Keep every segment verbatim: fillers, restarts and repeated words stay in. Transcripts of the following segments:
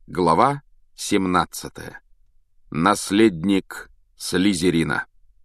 Глава семнадцатая. Наследник Слизерина.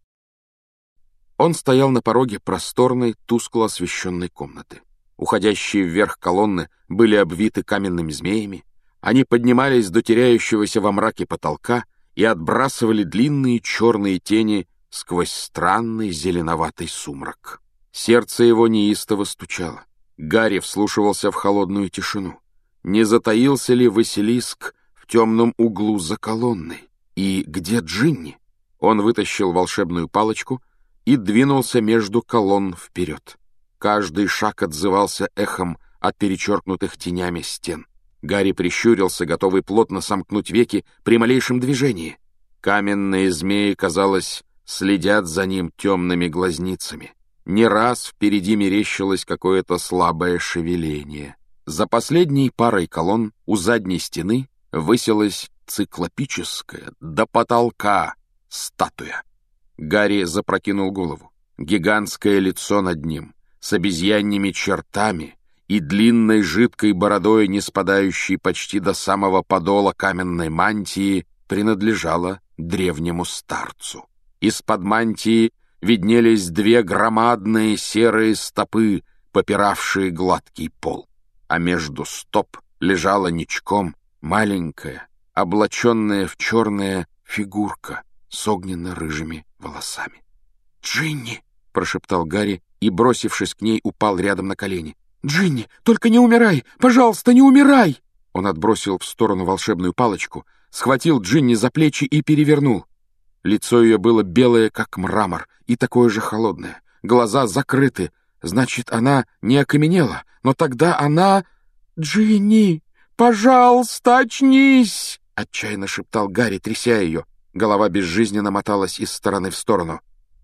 Он стоял на пороге просторной, тускло освещенной комнаты. Уходящие вверх колонны были обвиты каменными змеями, они поднимались до теряющегося во мраке потолка и отбрасывали длинные черные тени сквозь странный зеленоватый сумрак. Сердце его неистово стучало. Гарри вслушивался в холодную тишину. Не затаился ли Василиск в темном углу за колонной? И где Джинни? Он вытащил волшебную палочку и двинулся между колонн вперед. Каждый шаг отзывался эхом от перечеркнутых тенями стен. Гарри прищурился, готовый плотно сомкнуть веки при малейшем движении. Каменные змеи, казалось, следят за ним темными глазницами. Не раз впереди мерещилось какое-то слабое шевеление. За последней парой колонн у задней стены высилась циклопическая до потолка статуя. Гарри запрокинул голову. Гигантское лицо над ним, с обезьяньими чертами и длинной жидкой бородой, не спадающей почти до самого подола каменной мантии, принадлежало древнему старцу. Из-под мантии виднелись две громадные серые стопы, попиравшие гладкий пол. А между стоп лежала ничком маленькая, облаченная в черная фигурка с огненно-рыжими волосами. «Джинни!» — прошептал Гарри и, бросившись к ней, упал рядом на колени. «Джинни, только не умирай! Пожалуйста, не умирай!» Он отбросил в сторону волшебную палочку, схватил Джинни за плечи и перевернул. Лицо ее было белое, как мрамор, и такое же холодное. Глаза закрыты. Значит, она не окаменела, но тогда она... «Джинни, пожалуйста, очнись!» — отчаянно шептал Гарри, тряся ее. Голова безжизненно моталась из стороны в сторону.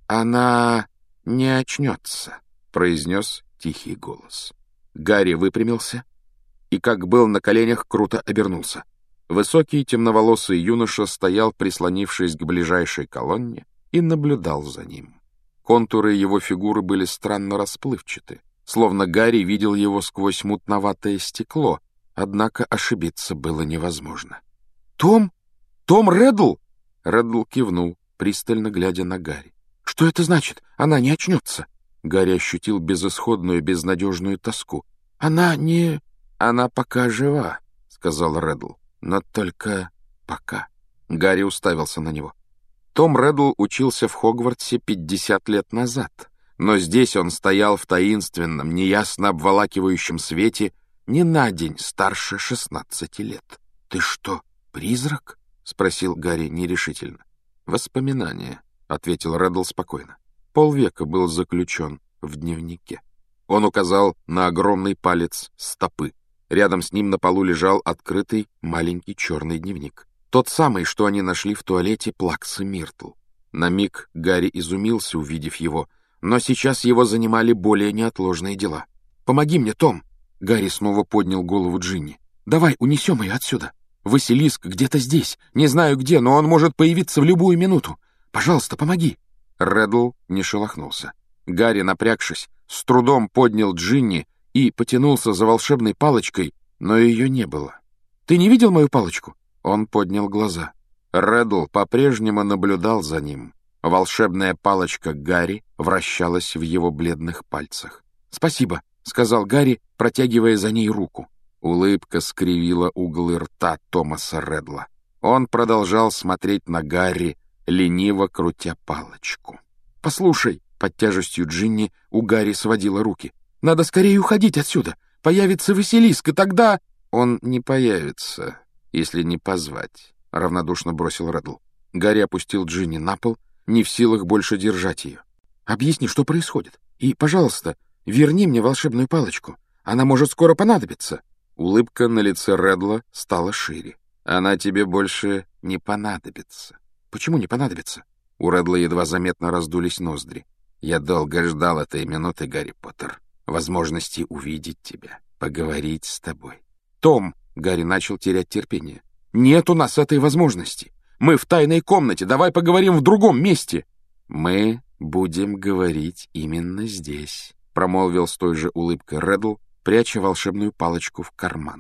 «Она не очнется», — произнес тихий голос. Гарри выпрямился и, как был на коленях, круто обернулся. Высокий темноволосый юноша стоял, прислонившись к ближайшей колонне, и наблюдал за ним. Контуры его фигуры были странно расплывчаты, словно Гарри видел его сквозь мутноватое стекло, однако ошибиться было невозможно. «Том? Том Реддл?» Реддл кивнул, пристально глядя на Гарри. «Что это значит? Она не очнется?» Гарри ощутил безысходную, безнадежную тоску. «Она не... Она пока жива», — сказал Реддл. «Но только пока». Гарри уставился на него. Том Реддл учился в Хогвартсе пятьдесят лет назад, но здесь он стоял в таинственном, неясно обволакивающем свете не на день старше шестнадцати лет. «Ты что, призрак?» — спросил Гарри нерешительно. «Воспоминания», — ответил Реддл спокойно. Полвека был заключен в дневнике. Он указал на огромный палец стопы. Рядом с ним на полу лежал открытый маленький черный дневник. Тот самый, что они нашли в туалете Плаксы Миртл. На миг Гарри изумился, увидев его, но сейчас его занимали более неотложные дела. «Помоги мне, Том!» Гарри снова поднял голову Джинни. «Давай унесем ее отсюда. Василиск где-то здесь. Не знаю где, но он может появиться в любую минуту. Пожалуйста, помоги!» Реддл не шелохнулся. Гарри, напрягшись, с трудом поднял Джинни и потянулся за волшебной палочкой, но ее не было. «Ты не видел мою палочку?» Он поднял глаза. Реддл по-прежнему наблюдал за ним. Волшебная палочка Гарри вращалась в его бледных пальцах. «Спасибо», — сказал Гарри, протягивая за ней руку. Улыбка скривила углы рта Томаса Реддла. Он продолжал смотреть на Гарри, лениво крутя палочку. «Послушай», — под тяжестью Джинни у Гарри сводила руки, — «надо скорее уходить отсюда. Появится Василиск, и тогда...» «Он не появится, если не позвать», — равнодушно бросил Реддл. Гарри опустил Джинни на пол, не в силах больше держать ее. «Объясни, что происходит. И, пожалуйста, верни мне волшебную палочку. Она может скоро понадобиться». Улыбка на лице Реддла стала шире. «Она тебе больше не понадобится». «Почему не понадобится?» У Реддла едва заметно раздулись ноздри. «Я долго ждал этой минуты, Гарри Поттер. Возможности увидеть тебя, поговорить с тобой». «Том!» — Гарри начал терять терпение. «Нет у нас этой возможности. Мы в тайной комнате. Давай поговорим в другом месте». «Мы будем говорить именно здесь», — промолвил с той же улыбкой Реддл, пряча волшебную палочку в карман.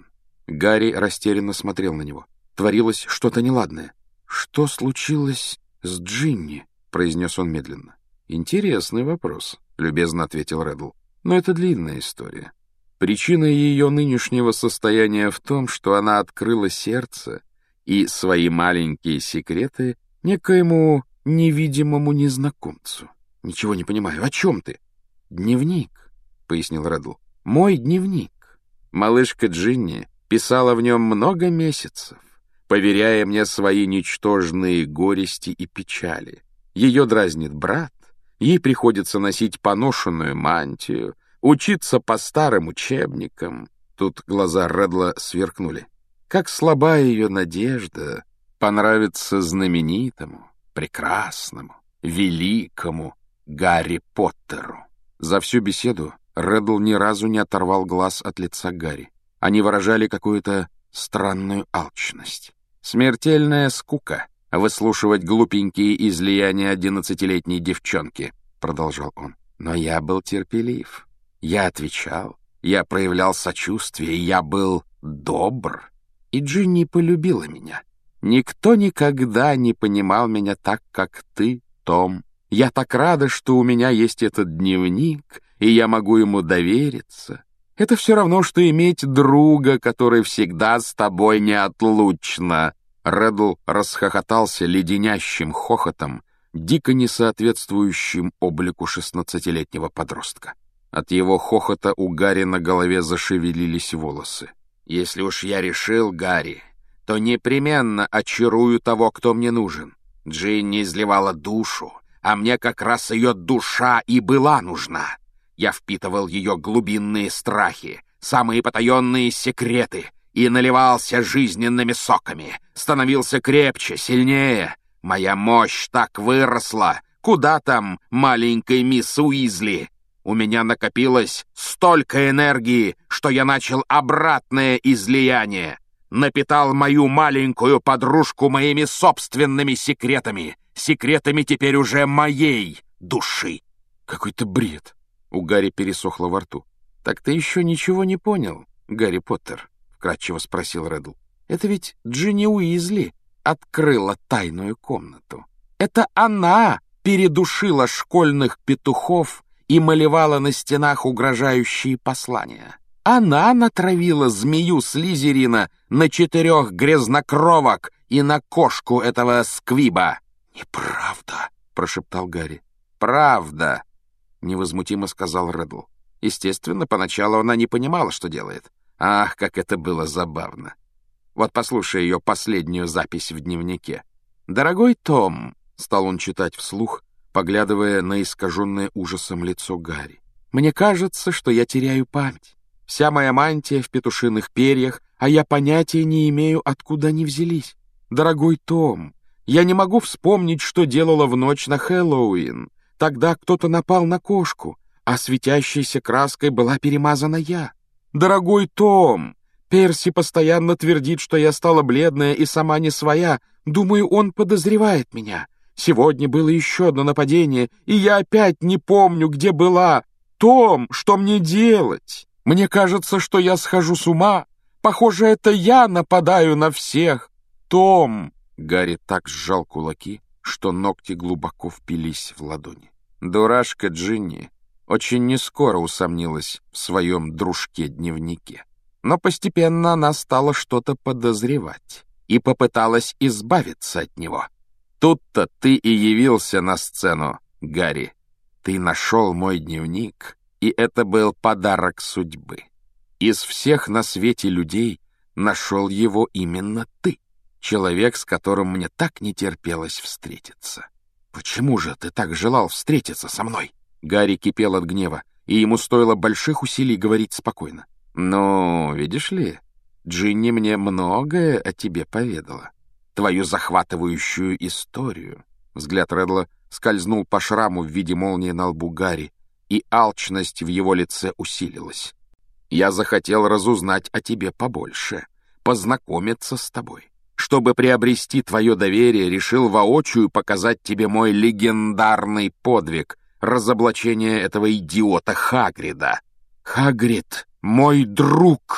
Гарри растерянно смотрел на него. Творилось что-то неладное. «Что случилось с Джинни?» — произнес он медленно. «Интересный вопрос», — любезно ответил Реддл. «Но это длинная история. Причина ее нынешнего состояния в том, что она открыла сердце и свои маленькие секреты некоему невидимому незнакомцу. Ничего не понимаю. О чем ты?» «Дневник», — пояснил Реддл. «Мой дневник. Малышка Джинни писала в нем много месяцев, поверяя мне свои ничтожные горести и печали. Ее дразнит брат, ей приходится носить поношенную мантию, учиться по старым учебникам». Тут глаза Реддла сверкнули. «Как слаба ее надежда понравиться знаменитому, прекрасному, великому Гарри Поттеру». За всю беседу Реддл ни разу не оторвал глаз от лица Гарри. Они выражали какую-то странную алчность. «Смертельная скука — выслушивать глупенькие излияния одиннадцатилетней девчонки», — продолжал он. «Но я был терпелив. Я отвечал, я проявлял сочувствие, я был добр. И Джинни полюбила меня. Никто никогда не понимал меня так, как ты, Том. Я так рада, что у меня есть этот дневник, и я могу ему довериться. Это все равно, что иметь друга, который всегда с тобой неотлучно». Реддл расхохотался леденящим хохотом, дико несоответствующим облику шестнадцатилетнего подростка. От его хохота у Гарри на голове зашевелились волосы. «Если уж я решил, Гарри, то непременно очарую того, кто мне нужен. Джинни изливала душу, а мне как раз ее душа и была нужна. Я впитывал ее глубинные страхи, самые потаенные секреты и наливался жизненными соками, становился крепче, сильнее. Моя мощь так выросла. Куда там маленькой мисс Уизли? У меня накопилось столько энергии, что я начал обратное излияние. Напитал мою маленькую подружку моими собственными секретами, секретами теперь уже моей души». «Какой-то бред!» — у Гарри пересохло во рту. «Так ты еще ничего не понял, Гарри Поттер?» — вкратчиво спросил Реддл. «Это ведь Джинни Уизли открыла тайную комнату. Это она передушила школьных петухов и малевала на стенах угрожающие послания. Она натравила змею Слизерина на четырех грязнокровок и на кошку этого Сквиба». «Неправда», — прошептал Гарри. «Правда», — невозмутимо сказал Реддл. Естественно, поначалу она не понимала, что делает. Ах, как это было забавно. Вот послушай ее последнюю запись в дневнике. «Дорогой Том», — стал он читать вслух, поглядывая на искаженное ужасом лицо Гарри, «мне кажется, что я теряю память. Вся моя мантия в петушиных перьях, а я понятия не имею, откуда они взялись. Дорогой Том, я не могу вспомнить, что делала в ночь на Хэллоуин. Тогда кто-то напал на кошку, а светящейся краской была перемазана я. Дорогой Том, Перси постоянно твердит, что я стала бледная и сама не своя. Думаю, он подозревает меня. Сегодня было еще одно нападение, и я опять не помню, где была. Том, что мне делать? Мне кажется, что я схожу с ума. Похоже, это я нападаю на всех. Том!» Гарри так сжал кулаки, что ногти глубоко впились в ладони. Дурашка Джинни очень нескоро усомнилась в своем дружке-дневнике. Но постепенно она стала что-то подозревать и попыталась избавиться от него. Тут-то ты и явился на сцену, Гарри. Ты нашел мой дневник, и это был подарок судьбы. Из всех на свете людей нашел его именно ты, человек, с которым мне так не терпелось встретиться. Почему же ты так желал встретиться со мной?» Гарри кипел от гнева, и ему стоило больших усилий говорить спокойно. «Ну, видишь ли, Джинни мне многое о тебе поведала. Твою захватывающую историю». Взгляд Реддла скользнул по шраму в виде молнии на лбу Гарри, и алчность в его лице усилилась. «Я захотел разузнать о тебе побольше, познакомиться с тобой. Чтобы приобрести твое доверие, решил воочию показать тебе мой легендарный подвиг — разоблачение этого идиота Хагрида». «Хагрид, мой друг!» —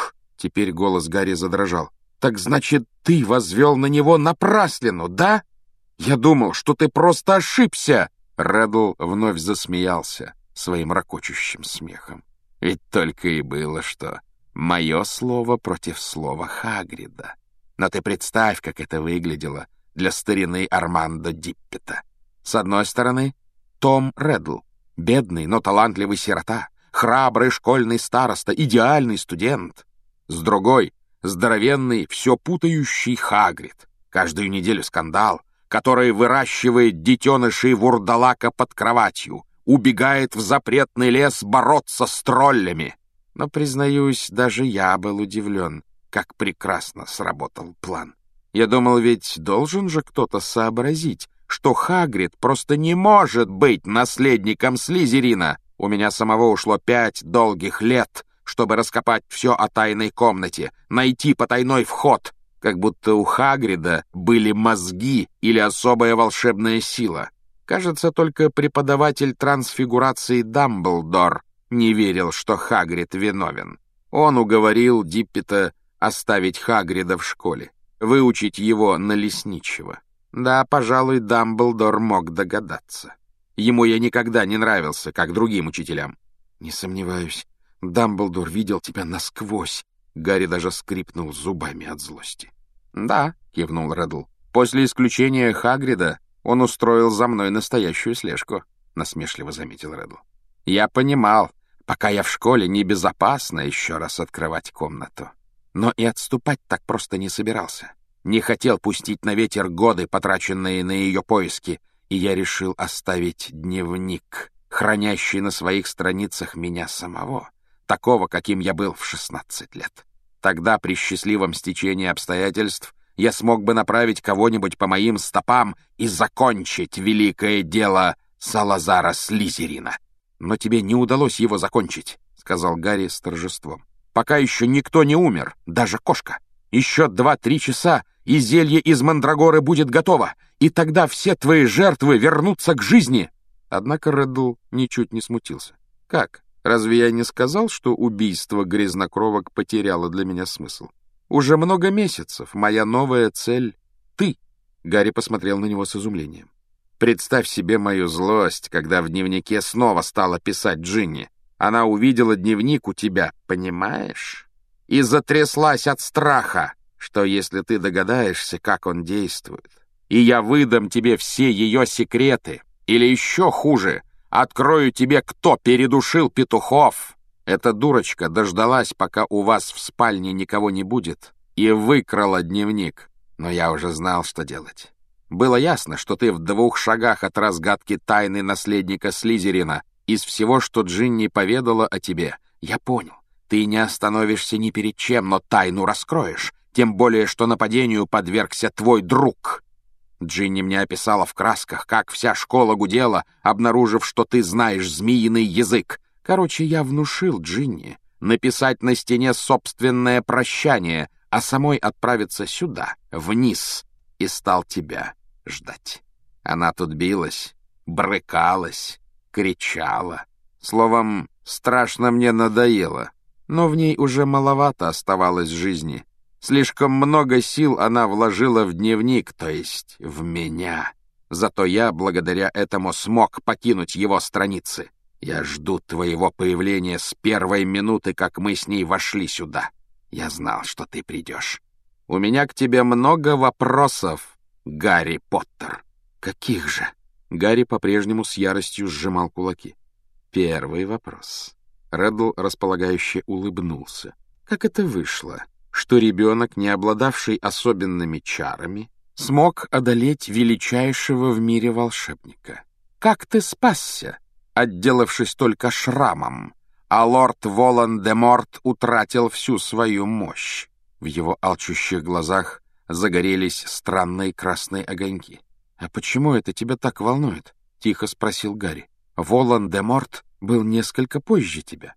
Теперь голос Гарри задрожал. «Так значит, ты возвел на него напраслину, да? Я думал, что ты просто ошибся!» Реддл вновь засмеялся своим ракочущим смехом. «Ведь только и было что мое слово против слова Хагрида. Но ты представь, как это выглядело для старины Армандо Диппета. С одной стороны, Том Реддл, бедный, но талантливый сирота, храбрый школьный староста, идеальный студент. С другой — здоровенный, все путающий Хагрид. Каждую неделю скандал, который выращивает детенышей вурдалака под кроватью, убегает в запретный лес бороться с троллями. Но, признаюсь, даже я был удивлен, как прекрасно сработал план. Я думал, ведь должен же кто-то сообразить, что Хагрид просто не может быть наследником Слизерина. У меня самого ушло пять долгих лет, чтобы раскопать все о тайной комнате, найти потайной вход, как будто у Хагрида были мозги или особая волшебная сила. Кажется, только преподаватель трансфигурации Дамблдор не верил, что Хагрид виновен. Он уговорил Диппета оставить Хагрида в школе, выучить его на лесничего. Да, пожалуй, Дамблдор мог догадаться. Ему я никогда не нравился, как другим учителям. Не сомневаюсь, Дамблдор видел тебя насквозь. Гарри даже скрипнул зубами от злости. «Да», — кивнул Реддл, — «после исключения Хагрида он устроил за мной настоящую слежку», — насмешливо заметил Реддл. «Я понимал, пока я в школе, небезопасно еще раз открывать комнату. Но и отступать так просто не собирался. Не хотел пустить на ветер годы, потраченные на ее поиски, и я решил оставить дневник, хранящий на своих страницах меня самого, такого, каким я был в шестнадцать лет. Тогда, при счастливом стечении обстоятельств, я смог бы направить кого-нибудь по моим стопам и закончить великое дело Салазара Слизерина. Но тебе не удалось его закончить», — сказал Гарри с торжеством. «Пока еще никто не умер, даже кошка. Еще два-три часа, и зелье из мандрагоры будет готово, и тогда все твои жертвы вернутся к жизни». Однако Реддл ничуть не смутился. «Как? Разве я не сказал, что убийство грязнокровок потеряло для меня смысл? Уже много месяцев моя новая цель — ты». Гарри посмотрел на него с изумлением. «Представь себе мою злость, когда в дневнике снова стала писать Джинни. Она увидела дневник у тебя, понимаешь? И затряслась от страха, что если ты догадаешься, как он действует, и я выдам тебе все ее секреты, или еще хуже, открою тебе, кто передушил петухов. Эта дурочка дождалась, пока у вас в спальне никого не будет, и выкрала дневник. Но я уже знал, что делать. Было ясно, что ты в двух шагах от разгадки тайны наследника Слизерина. Из всего, что Джинни поведала о тебе, я понял. Ты не остановишься ни перед чем, но тайну раскроешь. Тем более, что нападению подвергся твой друг. Джинни мне описала в красках, как вся школа гудела, обнаружив, что ты знаешь змеиный язык. Короче, я внушил Джинни написать на стене собственное прощание, а самой отправиться сюда, вниз, и стал тебя ждать. Она тут билась, брыкалась, кричала. Словом, страшно мне надоело, но в ней уже маловато оставалось жизни. Слишком много сил она вложила в дневник, то есть в меня. Зато я, благодаря этому, смог покинуть его страницы. Я жду твоего появления с первой минуты, как мы с ней вошли сюда. Я знал, что ты придешь. У меня к тебе много вопросов, Гарри Поттер». «Каких же?» Гарри по-прежнему с яростью сжимал кулаки. «Первый вопрос». Реддл располагающе улыбнулся. «Как это вышло, что ребенок, не обладавший особенными чарами, смог одолеть величайшего в мире волшебника? Как ты спасся, отделавшись только шрамом, а лорд Волан-де-Морт утратил всю свою мощь?» В его алчущих глазах загорелись странные красные огоньки. «А почему это тебя так волнует?» — тихо спросил Гарри. «Волан-де-Морт был несколько позже тебя».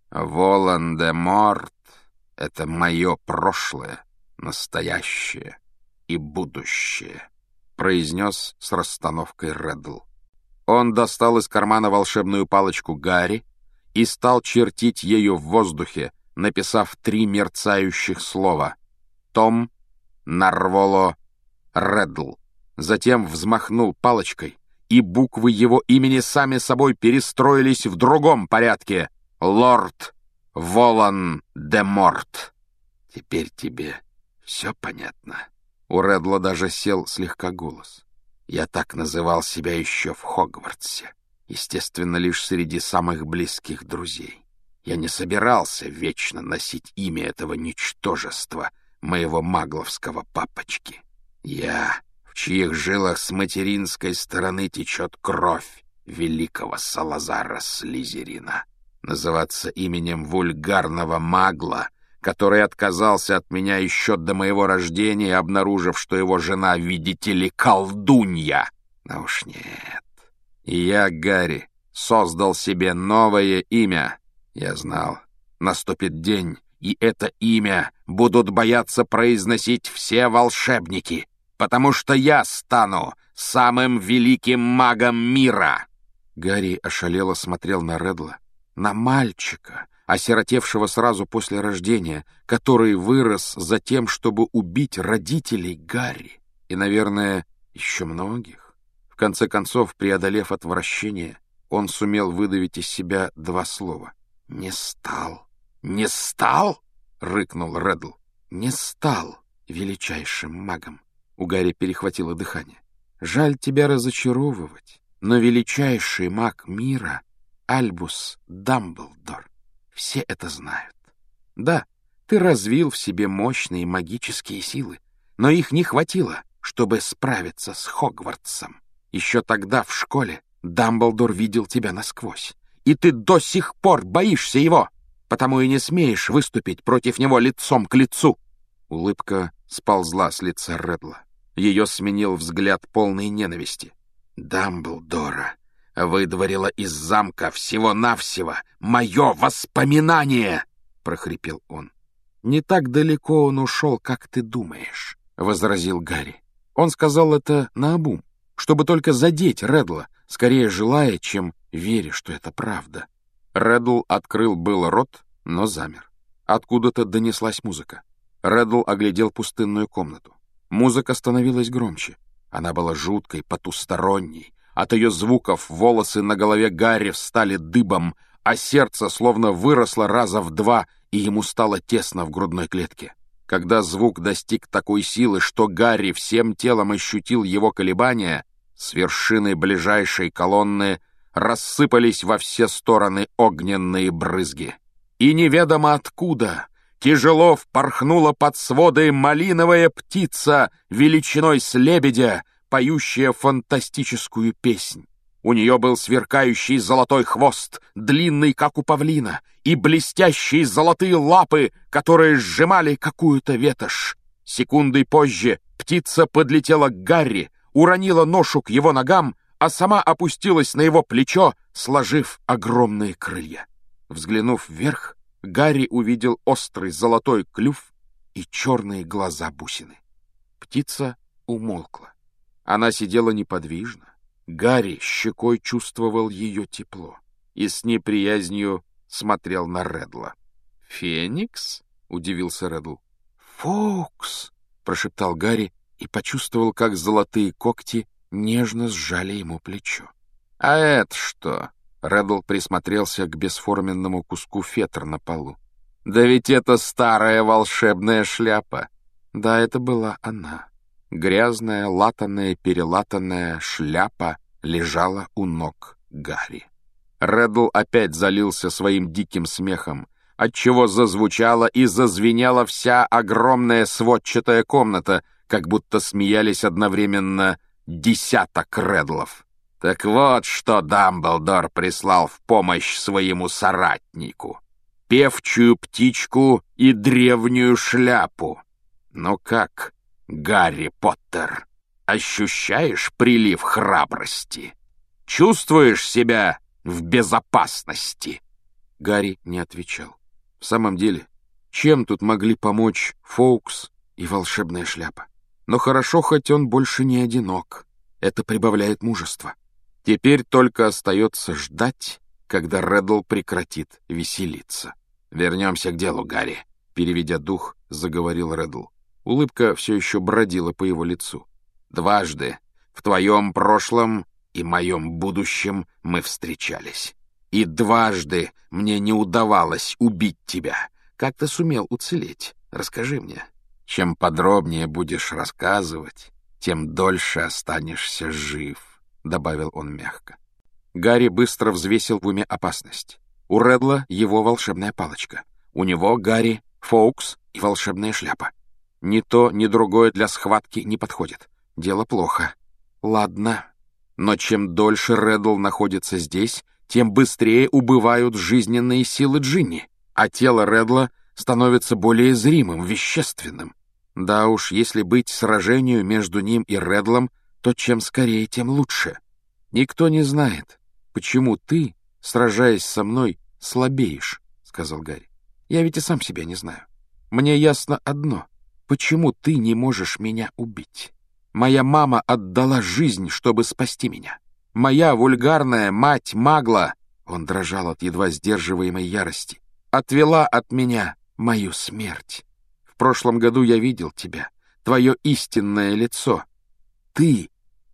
«Волан-де-Морт — это мое прошлое, настоящее и будущее», — произнес с расстановкой Реддл. Он достал из кармана волшебную палочку Гарри и стал чертить ею в воздухе, написав три мерцающих слова: «Том Нарволо Реддл». Затем взмахнул палочкой, и буквы его имени сами собой перестроились в другом порядке: «Лорд Волан-де-Морт». «Теперь тебе все понятно?» У Реддла даже сел слегка голос. «Я так называл себя еще в Хогвартсе, естественно, лишь среди самых близких друзей. Я не собирался вечно носить имя этого ничтожества, моего магловского папочки. Я, в чьих жилах с материнской стороны течет кровь великого Салазара Слизерина. Называться именем вульгарного магла, который отказался от меня еще до моего рождения, обнаружив, что его жена, видите ли, колдунья. Но уж нет. И я, Гарри, создал себе новое имя. Я знал, наступит день, и это имя будут бояться произносить все волшебники, потому что я стану самым великим магом мира». Гарри ошалело смотрел на Реддла, на мальчика, осиротевшего сразу после рождения, который вырос за тем, чтобы убить родителей Гарри, и, наверное, еще многих. В конце концов, преодолев отвращение, он сумел выдавить из себя два слова. «Не стал». «Не стал?» — рыкнул Реддл. «Не стал величайшим магом». У Гарри перехватило дыхание. «Жаль тебя разочаровывать, но величайший маг мира — Альбус Дамблдор. Все это знают. Да, ты развил в себе мощные магические силы, но их не хватило, чтобы справиться с Хогвартсом. Еще тогда в школе Дамблдор видел тебя насквозь, и ты до сих пор боишься его, потому и не смеешь выступить против него лицом к лицу». Улыбка сползла с лица Реддла. Ее сменил взгляд полной ненависти. «Дамблдора выдворила из замка всего-навсего мое воспоминание!» — прохрипел он. «Не так далеко он ушел, как ты думаешь», — возразил Гарри. Он сказал это наобум, чтобы только задеть Реддла, скорее желая, чем веря, что это правда. Реддл открыл был рот, но замер. Откуда-то донеслась музыка. Реддл оглядел пустынную комнату. Музыка становилась громче. Она была жуткой, потусторонней. От ее звуков волосы на голове Гарри встали дыбом, а сердце словно выросло раза в два, и ему стало тесно в грудной клетке. Когда звук достиг такой силы, что Гарри всем телом ощутил его колебания, с вершины ближайшей колонны рассыпались во все стороны огненные брызги. И неведомо откуда тяжело впорхнула под своды малиновая птица величиной с лебедя, поющая фантастическую песнь. У нее был сверкающий золотой хвост, длинный, как у павлина, и блестящие золотые лапы, которые сжимали какую-то ветошь. Секундой позже птица подлетела к Гарри, уронила ношу к его ногам, а сама опустилась на его плечо, сложив огромные крылья. Взглянув вверх, Гарри увидел острый золотой клюв и черные глаза-бусины. Птица умолкла. Она сидела неподвижно. Гарри щекой чувствовал ее тепло и с неприязнью смотрел на Реддла. «Феникс?» — удивился Реддл. «Фоукс!» — прошептал Гарри и почувствовал, как золотые когти нежно сжали ему плечо. «А это что?» — Реддл присмотрелся к бесформенному куску фетр на полу. «Да ведь это старая волшебная шляпа!» Да, это была она. Грязная, латаная, перелатанная шляпа лежала у ног Гарри. Реддл опять залился своим диким смехом, отчего зазвучала и зазвенела вся огромная сводчатая комната, как будто смеялись одновременно десяток Реддлов. Так вот, что Дамблдор прислал в помощь своему соратнику. Певчую птичку и древнюю шляпу. Ну как, Гарри Поттер, ощущаешь прилив храбрости? Чувствуешь себя в безопасности?» Гарри не отвечал. В самом деле, чем тут могли помочь Фоукс и волшебная шляпа? Но хорошо, хоть он больше не одинок. Это прибавляет мужества. Теперь только остается ждать, когда Реддл прекратит веселиться. «Вернемся к делу, Гарри», — переведя дух, заговорил Реддл. Улыбка все еще бродила по его лицу. «Дважды в твоем прошлом и моем будущем мы встречались. И дважды мне не удавалось убить тебя. Как ты сумел уцелеть? Расскажи мне. Чем подробнее будешь рассказывать, тем дольше останешься жив», — добавил он мягко. Гарри быстро взвесил в уме опасность. У Реддла его волшебная палочка. У него, Гарри, Фоукс и волшебная шляпа. Ни то, ни другое для схватки не подходит. Дело плохо. Ладно. Но чем дольше Реддл находится здесь, тем быстрее убывают жизненные силы Джинни, а тело Реддла становится более зримым, вещественным. Да уж, если быть сражению между ним и Реддлом, то чем скорее, тем лучше. Никто не знает, почему ты, сражаясь со мной, слабеешь, — сказал Гарри. Я ведь и сам себя не знаю. Мне ясно одно. Почему ты не можешь меня убить? Моя мама отдала жизнь, чтобы спасти меня. Моя вульгарная мать-магла, он дрожал от едва сдерживаемой ярости, отвела от меня мою смерть. В прошлом году я видел тебя, твое истинное лицо. Ты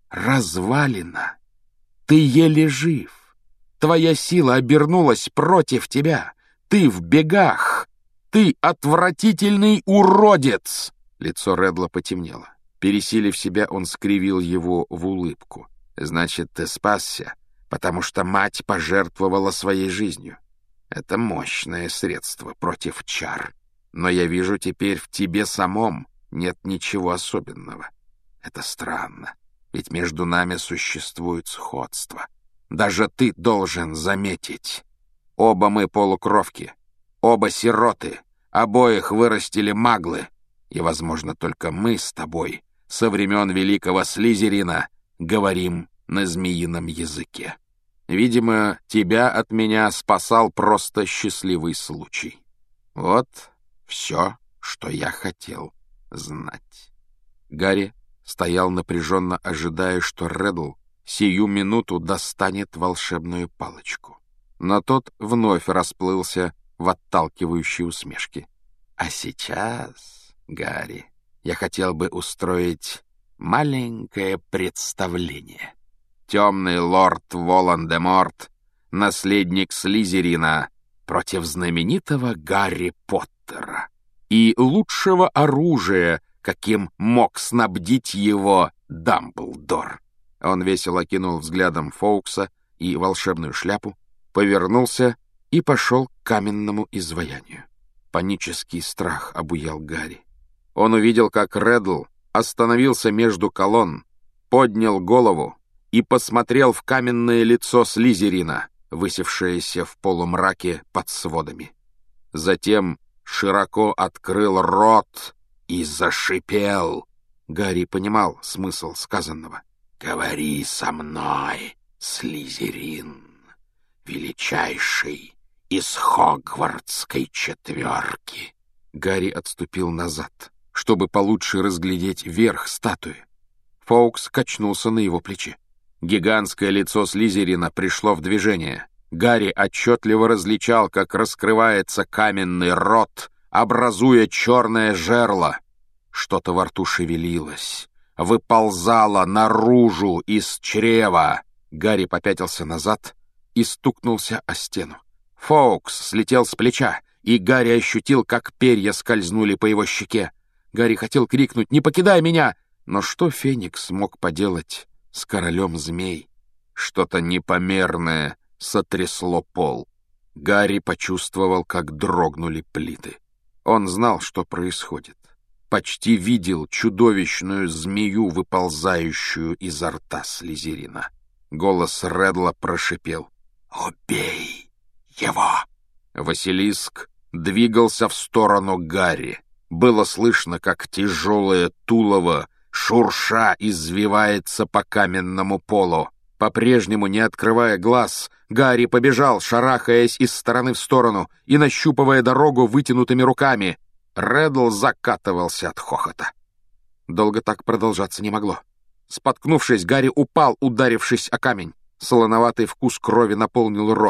развалина. Ты еле жив. Твоя сила обернулась против тебя. Ты в бегах. Ты отвратительный уродец. Лицо Реддла потемнело. Пересилив себя, он скривил его в улыбку. Значит, ты спасся, потому что мать пожертвовала своей жизнью. Это мощное средство против чар. Но я вижу, теперь в тебе самом нет ничего особенного. Это странно, ведь между нами существует сходство. Даже ты должен заметить. Оба мы полукровки, оба сироты, обоих вырастили маглы, и, возможно, только мы с тобой со времен великого Слизерина говорим на змеином языке. Видимо, тебя от меня спасал просто счастливый случай. Вот все, что я хотел знать». Гарри стоял напряженно, ожидая, что Реддл сию минуту достанет волшебную палочку. Но тот вновь расплылся в отталкивающей усмешке. «А сейчас, Гарри, я хотел бы устроить маленькое представление. Темный лорд Волан-де-Морт, наследник Слизерина, против знаменитого Гарри Поттера и лучшего оружия, каким мог снабдить его Дамблдор». Он весело кинул взглядом Фоукса и волшебную шляпу, повернулся и пошел к каменному изваянию. Панический страх обуял Гарри. Он увидел, как Реддл остановился между колонн, поднял голову и посмотрел в каменное лицо Слизерина, высевшееся в полумраке под сводами. Затем широко открыл рот и зашипел. Гарри понимал смысл сказанного. «Говори со мной, Слизерин, величайший из Хогвартской четверки». Гарри отступил назад, чтобы получше разглядеть верх статуи. Фоукс качнулся на его плече. Гигантское лицо Слизерина пришло в движение. Гарри отчетливо различал, как раскрывается каменный рот, образуя черное жерло. Что-то во рту шевелилось, выползало наружу из чрева. Гарри попятился назад и стукнулся о стену. Фоукс слетел с плеча, и Гарри ощутил, как перья скользнули по его щеке. Гарри хотел крикнуть «Не покидай меня!», но что Феникс мог поделать с королем змей? Что-то непомерное сотрясло пол. Гарри почувствовал, как дрогнули плиты. Он знал, что происходит. Почти видел чудовищную змею, выползающую изо рта Слизерина. Голос Реддла прошипел: «Убей его!» Василиск двигался в сторону Гарри. Было слышно, как тяжелое тулово, шурша, извивается по каменному полу. По-прежнему, не открывая глаз, Гарри побежал, шарахаясь из стороны в сторону и нащупывая дорогу вытянутыми руками. Реддл закатывался от хохота. Долго так продолжаться не могло. Споткнувшись, Гарри упал, ударившись о камень. Солоноватый вкус крови наполнил рот.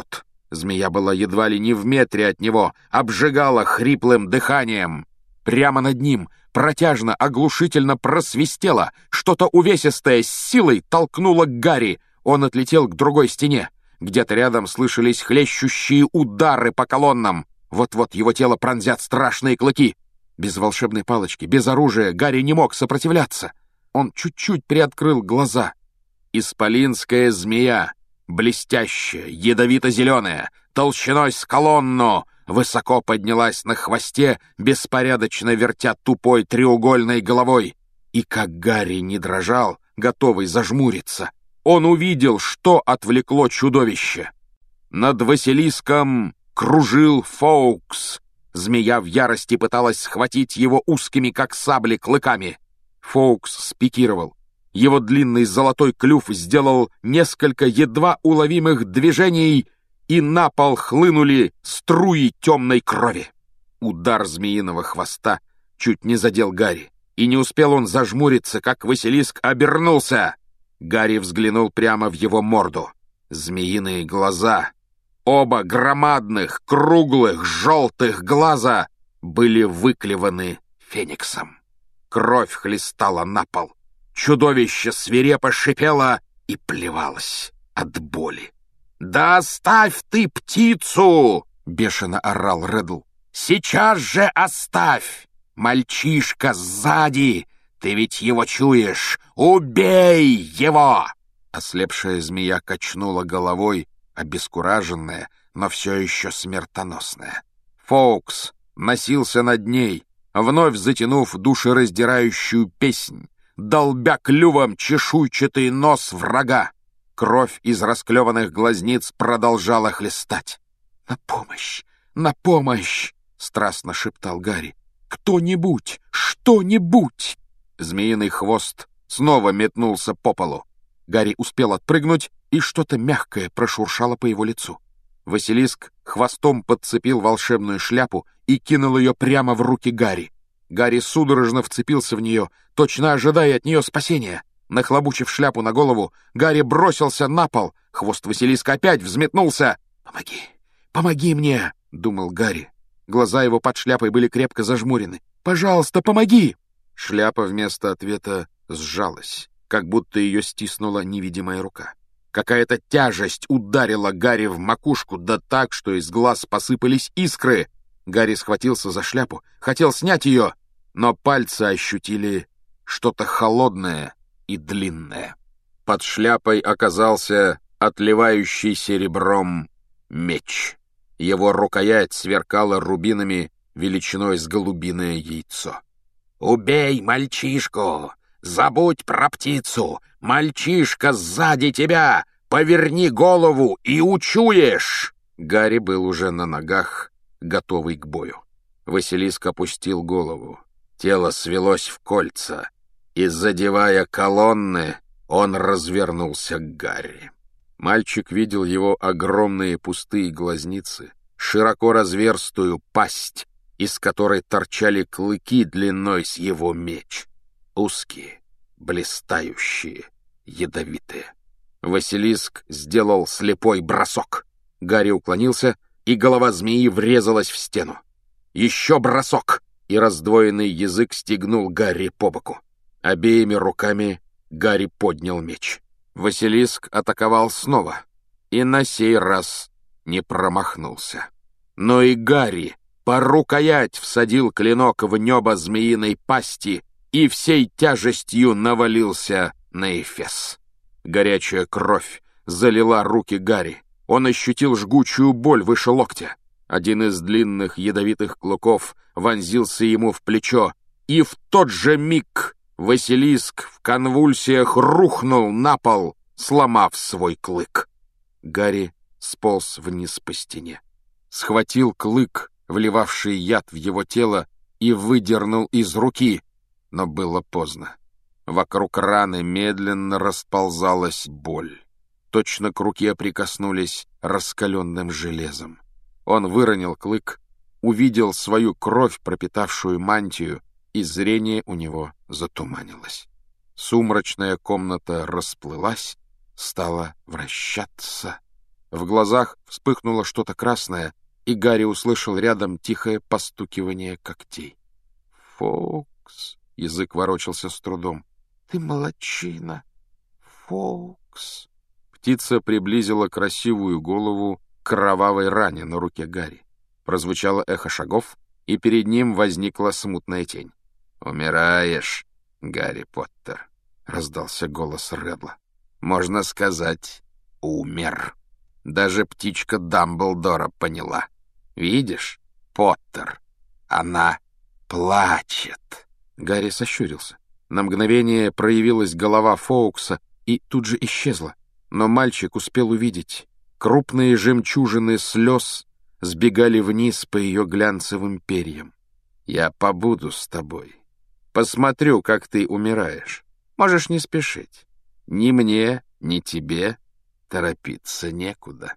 Змея была едва ли не в метре от него, обжигала хриплым дыханием. Прямо над ним протяжно, оглушительно просвистело. Что-то увесистое с силой толкнуло Гарри. Он отлетел к другой стене. Где-то рядом слышались хлещущие удары по колоннам. Вот-вот его тело пронзят страшные клыки. Без волшебной палочки, без оружия Гарри не мог сопротивляться. Он чуть-чуть приоткрыл глаза. Исполинская змея, блестящая, ядовито-зеленая, толщиной с колонну, высоко поднялась на хвосте, беспорядочно вертя тупой треугольной головой. И как Гарри не дрожал, готовый зажмуриться, он увидел, что отвлекло чудовище. Над Василиском кружил Фоукс. Змея в ярости пыталась схватить его узкими, как сабли, клыками. Фоукс спикировал. Его длинный золотой клюв сделал несколько едва уловимых движений, и на пол хлынули струи темной крови. Удар змеиного хвоста чуть не задел Гарри, и не успел он зажмуриться, как Василиск обернулся. Гарри взглянул прямо в его морду. Змеиные глаза, оба громадных, круглых, желтых глаза, были выклеваны фениксом. Кровь хлестала на пол. Чудовище свирепо шипело и плевалось от боли. «Да оставь ты птицу!» — бешено орал Реддл. «Сейчас же оставь! Мальчишка сзади! Ты ведь его чуешь! Убей его!» Ослепшая змея качнула головой, обескураженная, но все еще смертоносная. Фоукс носился над ней, вновь затянув душераздирающую песнь, долбя клювом чешуйчатый нос врага. Кровь из расклеванных глазниц продолжала хлестать. «На помощь! На помощь!» — страстно шептал Гарри. «Кто-нибудь! Что-нибудь!» Змеиный хвост снова метнулся по полу. Гарри успел отпрыгнуть, и что-то мягкое прошуршало по его лицу. Василиск хвостом подцепил волшебную шляпу и кинул ее прямо в руки Гарри. Гарри судорожно вцепился в нее, точно ожидая от нее спасения. Нахлобучив шляпу на голову, Гарри бросился на пол. Хвост Василиска опять взметнулся. «Помоги! Помоги мне!» — думал Гарри. Глаза его под шляпой были крепко зажмурены. «Пожалуйста, помоги!» Шляпа вместо ответа сжалась, как будто ее стиснула невидимая рука. Какая-то тяжесть ударила Гарри в макушку, да так, что из глаз посыпались искры. Гарри схватился за шляпу, хотел снять ее, но пальцы ощутили что-то холодное и длинное. Под шляпой оказался отливающий серебром меч. Его рукоять сверкала рубинами величиной с голубиное яйцо. «Убей мальчишку! Забудь про птицу! Мальчишка сзади тебя! Поверни голову и учуешь!» Гарри был уже на ногах, готовый к бою. Василиск опустил голову. Тело свелось в кольца, и, задевая колонны, он развернулся к Гарри. Мальчик видел его огромные пустые глазницы, широко разверстую пасть, из которой торчали клыки длиной с его меч. Узкие, блистающие, ядовитые. Василиск сделал слепой бросок. Гарри уклонился, и голова змеи врезалась в стену. Еще бросок, и раздвоенный язык стегнул Гарри по боку. Обеими руками Гарри поднял меч. Василиск атаковал снова, и на сей раз не промахнулся. Но и Гарри по рукоять всадил клинок в небо змеиной пасти и всей тяжестью навалился на Эфес. Горячая кровь залила руки Гарри. Он ощутил жгучую боль выше локтя. Один из длинных ядовитых клыков вонзился ему в плечо, и в тот же миг Василиск в конвульсиях рухнул на пол, сломав свой клык. Гарри сполз вниз по стене, схватил клык, вливавший яд в его тело, и выдернул из руки, но было поздно. Вокруг раны медленно расползалась боль. Точно к руке прикоснулись раскаленным железом. Он выронил клык, увидел свою кровь, пропитавшую мантию, и зрение у него затуманилось. Сумрачная комната расплылась, стала вращаться, В глазах вспыхнуло что-то красное, и Гарри услышал рядом тихое постукивание когтей. «Фоукс!» — язык ворочался с трудом. «Ты молодчина! Фоукс!» Птица приблизила красивую голову к кровавой ране на руке Гарри. Прозвучало эхо шагов, и перед ним возникла смутная тень. «Умираешь, Гарри Поттер!» — раздался голос Редла. «Можно сказать, умер. Даже птичка Дамблдора поняла. Видишь, Поттер, она плачет!» Гарри сощурился. На мгновение проявилась голова Фоукса и тут же исчезла. Но мальчик успел увидеть. Крупные жемчужины слез сбегали вниз по ее глянцевым перьям. «Я побуду с тобой. Посмотрю, как ты умираешь. Можешь не спешить. Ни мне, ни тебе торопиться некуда».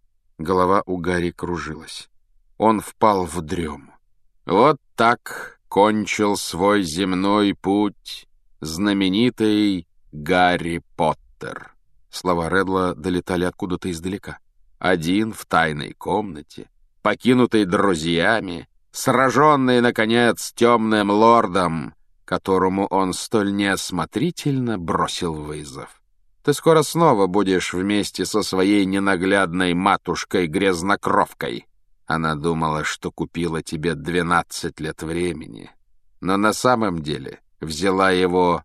Голова у Гарри кружилась. Он впал в дрему. Вот так кончил свой земной путь знаменитый Гарри Поттер. Слова Редла долетали откуда-то издалека. Один в тайной комнате, покинутый друзьями, сраженный, наконец, темным лордом, которому он столь неосмотрительно бросил вызов. Ты скоро снова будешь вместе со своей ненаглядной матушкой-грязнокровкой. Она думала, что купила тебе двенадцать лет времени, но на самом деле взяла его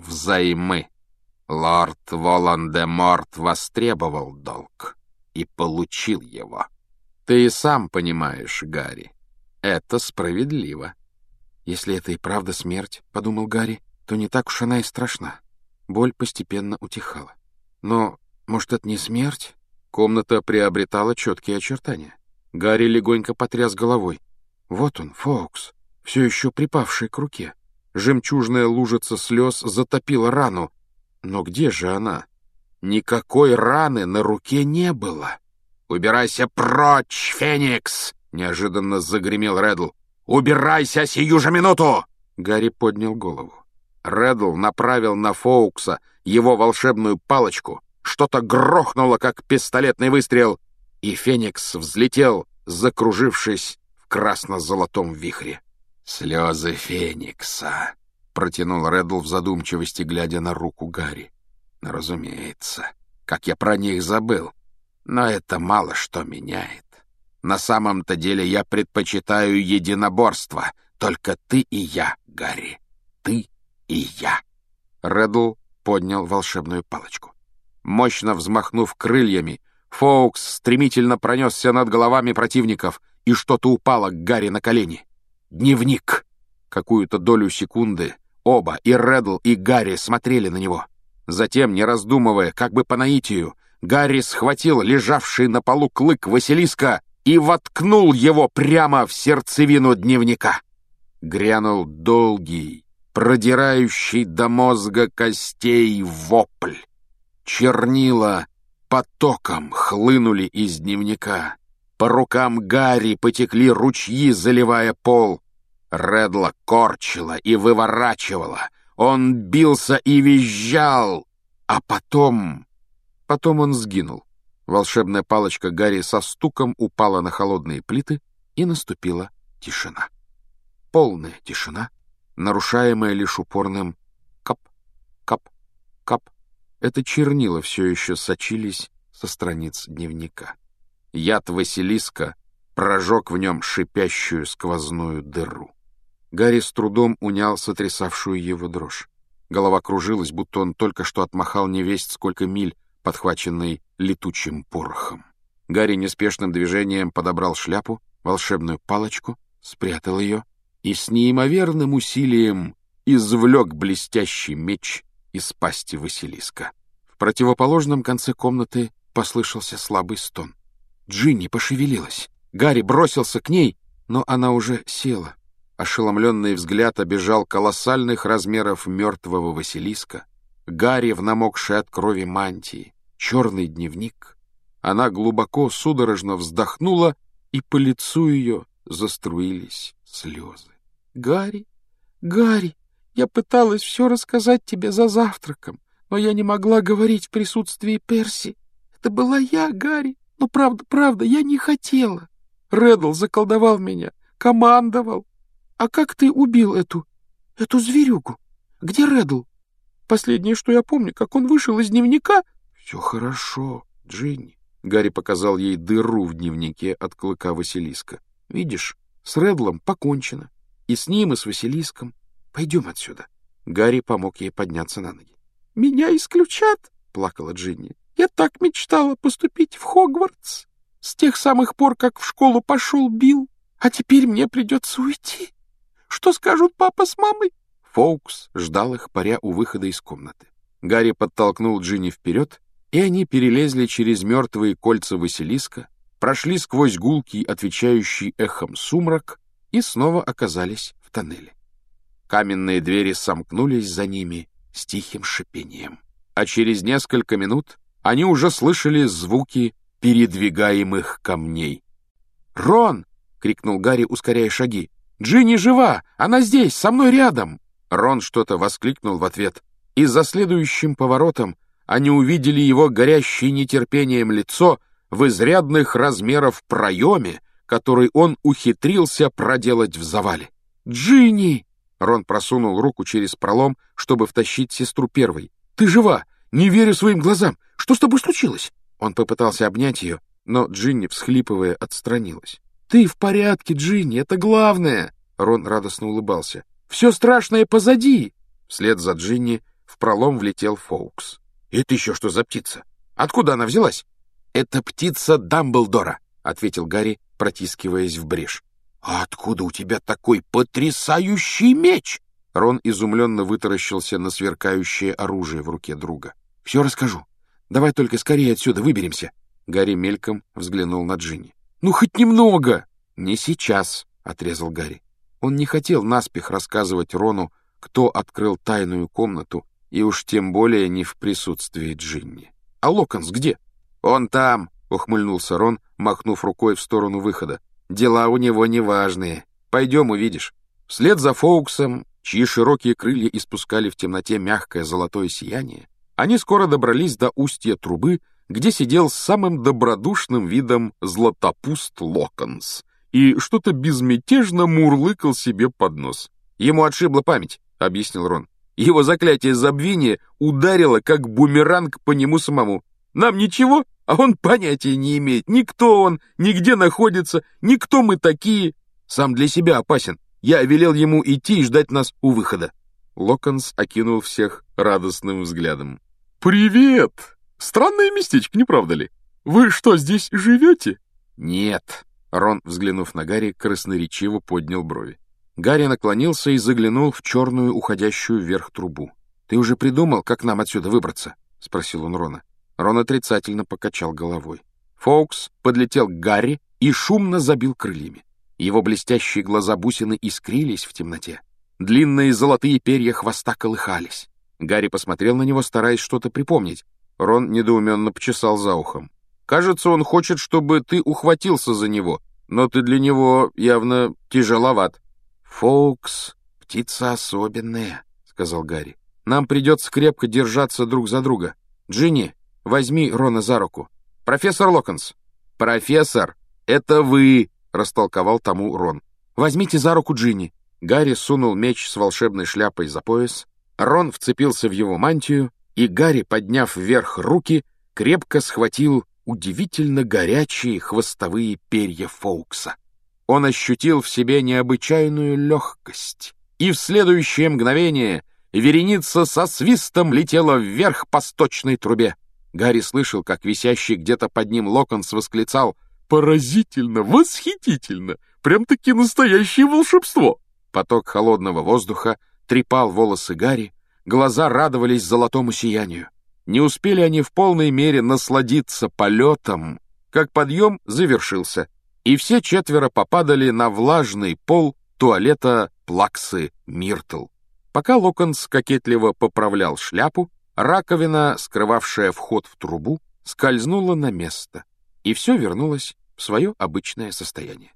взаймы. Лорд Волан-де-Морт востребовал долг и получил его. Ты и сам понимаешь, Гарри, это справедливо. «Если это и правда смерть, — подумал Гарри, — то не так уж она и страшна». Боль постепенно утихала. Но, может, это не смерть? Комната приобретала четкие очертания. Гарри легонько потряс головой. Вот он, Фоукс, все еще припавший к руке. Жемчужная лужица слез затопила рану. Но где же она? Никакой раны на руке не было. «Убирайся прочь, Феникс!» — неожиданно загремел Редл. «Убирайся сию же минуту!» Гарри поднял голову. Редл направил на Фоукса его волшебную палочку. Что-то грохнуло, как пистолетный выстрел, и Феникс взлетел, закружившись в красно-золотом вихре. «Слезы Феникса!» — протянул Редл в задумчивости, глядя на руку Гарри. «Ну, разумеется, как я про них забыл. Но это мало что меняет. На самом-то деле я предпочитаю единоборство. Только ты и я, Гарри. Ты и я». Редл поднял волшебную палочку. Мощно взмахнув крыльями, Фоукс стремительно пронесся над головами противников, и что-то упало к Гарри на колени. Дневник. Какую-то долю секунды оба, и Редл, и Гарри, смотрели на него. Затем, не раздумывая, как бы по наитию, Гарри схватил лежавший на полу клык Василиска и воткнул его прямо в сердцевину дневника. Грянул долгий, продирающий до мозга костей вопль. Чернила потоком хлынули из дневника. По рукам Гарри потекли ручьи, заливая пол. Редла корчила и выворачивала. Он бился и визжал. А потом... Потом он сгинул. Волшебная палочка Гарри со стуком упала на холодные плиты, и наступила тишина. Полная тишина, нарушаемая лишь упорным кап, кап, кап. Это чернила все еще сочились со страниц дневника. Яд Василиска прожег в нем шипящую сквозную дыру. Гарри с трудом унял сотрясавшую его дрожь. Голова кружилась, будто он только что отмахал невесть сколько миль, подхваченный летучим порохом. Гарри неспешным движением подобрал шляпу, волшебную палочку, спрятал ее и с неимоверным усилием извлек блестящий меч из пасти Василиска. В противоположном конце комнаты послышался слабый стон. Джинни пошевелилась. Гарри бросился к ней, но она уже села. Ошеломленный взгляд обежал колоссальных размеров мертвого Василиска, Гарри в намокшей от крови мантии, черный дневник. Она глубоко, судорожно вздохнула, и по лицу ее заструились слезы. «Гарри, Гарри, я пыталась все рассказать тебе за завтраком, но я не могла говорить в присутствии Перси. Это была я, Гарри. Ну, правда, правда, я не хотела. Реддл заколдовал меня, командовал. А как ты убил эту, эту зверюгу? Где Реддл? Последнее, что я помню, как он вышел из дневника... — Все хорошо, Джинни. Гарри показал ей дыру в дневнике от клыка Василиска. — Видишь, с Реддлом покончено. И с ним, и с Василиском. Пойдем отсюда. Гарри помог ей подняться на ноги. — Меня исключат, — плакала Джинни. — Я так мечтала поступить в Хогвартс. С тех самых пор, как в школу пошел Билл. А теперь мне придется уйти. Что скажут папа с мамой? Фоукс ждал их, паря у выхода из комнаты. Гарри подтолкнул Джинни вперед, и они перелезли через мертвые кольца Василиска, прошли сквозь гулкий, отвечающий эхом сумрак, и снова оказались в тоннеле. Каменные двери сомкнулись за ними с тихим шипением, а через несколько минут они уже слышали звуки передвигаемых камней. «Рон!» — крикнул Гарри, ускоряя шаги. «Джинни жива! Она здесь, со мной рядом!» Рон что-то воскликнул в ответ, и за следующим поворотом они увидели его горящее нетерпением лицо в изрядных размеров проеме, который он ухитрился проделать в завале. «Джинни!» — Рон просунул руку через пролом, чтобы втащить сестру первой. «Ты жива! Не верю своим глазам! Что с тобой случилось?» Он попытался обнять ее, но Джинни, всхлипывая, отстранилась. «Ты в порядке, Джинни, это главное!» Рон радостно улыбался. «Все страшное позади!» Вслед за Джинни в пролом влетел Фоукс. «Это еще что за птица? Откуда она взялась?» «Это птица Дамблдора», — ответил Гарри, протискиваясь в брешь. «А откуда у тебя такой потрясающий меч?» Рон изумленно вытаращился на сверкающее оружие в руке друга. «Все расскажу. Давай только скорее отсюда выберемся». Гарри мельком взглянул на Джинни. «Ну, хоть немного!» «Не сейчас», — отрезал Гарри. Он не хотел наспех рассказывать Рону, кто открыл тайную комнату, и уж тем более не в присутствии Джинни. «А Локонс где?» «Он там», — ухмыльнулся Рон, махнув рукой в сторону выхода. «Дела у него неважные. Пойдем, увидишь». Вслед за Фоуксом, чьи широкие крылья испускали в темноте мягкое золотое сияние, они скоро добрались до устья трубы, где сидел с самым добродушным видом Златопуст Локонс и что-то безмятежно мурлыкал себе под нос. «Ему отшибла память», — объяснил Рон. «Его заклятие забвения ударило, как бумеранг по нему самому. Нам ничего, а он понятия не имеет. Ни кто он, ни где находится, ни кто мы такие. Сам для себя опасен. Я велел ему идти и ждать нас у выхода». Локонс окинул всех радостным взглядом. «Привет! Странное местечко, не правда ли? Вы что, здесь живете?» «Нет», — Рон, взглянув на Гарри, красноречиво поднял брови. Гарри наклонился и заглянул в черную, уходящую вверх трубу. «Ты уже придумал, как нам отсюда выбраться?» — спросил он Рона. Рон отрицательно покачал головой. Фоукс подлетел к Гарри и шумно забил крыльями. Его блестящие глаза-бусины искрились в темноте. Длинные золотые перья хвоста колыхались. Гарри посмотрел на него, стараясь что-то припомнить. Рон недоуменно почесал за ухом. «Кажется, он хочет, чтобы ты ухватился за него, но ты для него явно тяжеловат». «Фоукс — птица особенная», — сказал Гарри. «Нам придется крепко держаться друг за друга. Джинни, возьми Рона за руку. Профессор Локонс». «Профессор, это вы», — растолковал тому Рон. «Возьмите за руку Джинни». Гарри сунул меч с волшебной шляпой за пояс. Рон вцепился в его мантию, и Гарри, подняв вверх руки, крепко схватил удивительно горячие хвостовые перья Фоукса. Он ощутил в себе необычайную легкость, и в следующее мгновение вереница со свистом летела вверх по сточной трубе. Гарри слышал, как висящий где-то под ним Локонс восклицал: «Поразительно! Восхитительно! Прям-таки настоящее волшебство!» Поток холодного воздуха трепал волосы Гарри, глаза радовались золотому сиянию. Не успели они в полной мере насладиться полетом, как подъем завершился, и все четверо попадали на влажный пол туалета Плаксы Миртл. Пока Локонс кокетливо поправлял шляпу, раковина, скрывавшая вход в трубу, скользнула на место, и все вернулось в свое обычное состояние.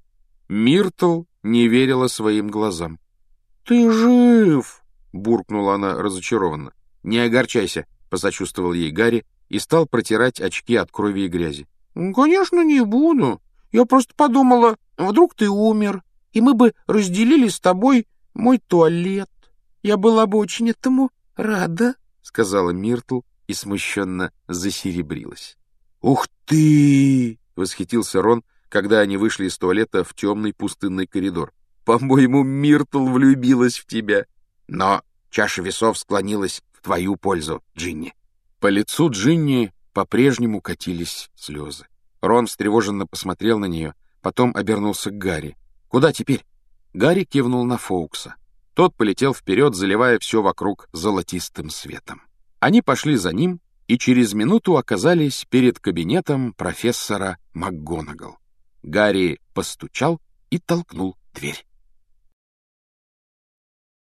Миртл не верила своим глазам. «Ты жив!» — буркнула она разочарованно. «Не огорчайся», — посочувствовал ей Гарри и стал протирать очки от крови и грязи. Ну, конечно, не буду. Я просто подумала, вдруг ты умер, и мы бы разделили с тобой мой туалет. Я была бы очень этому рада, — сказала Миртл и смущенно засеребрилась. — Ух ты! — восхитился Рон, когда они вышли из туалета в темный пустынный коридор. — По-моему, Миртл влюбилась в тебя. Но чаша весов склонилась в твою пользу, Джинни. По лицу Джинни по-прежнему катились слезы. Рон встревоженно посмотрел на нее, потом обернулся к Гарри. «Куда теперь?» Гарри кивнул на Фоукса. Тот полетел вперед, заливая все вокруг золотистым светом. Они пошли за ним и через минуту оказались перед кабинетом профессора МакГонагал. Гарри постучал и толкнул дверь.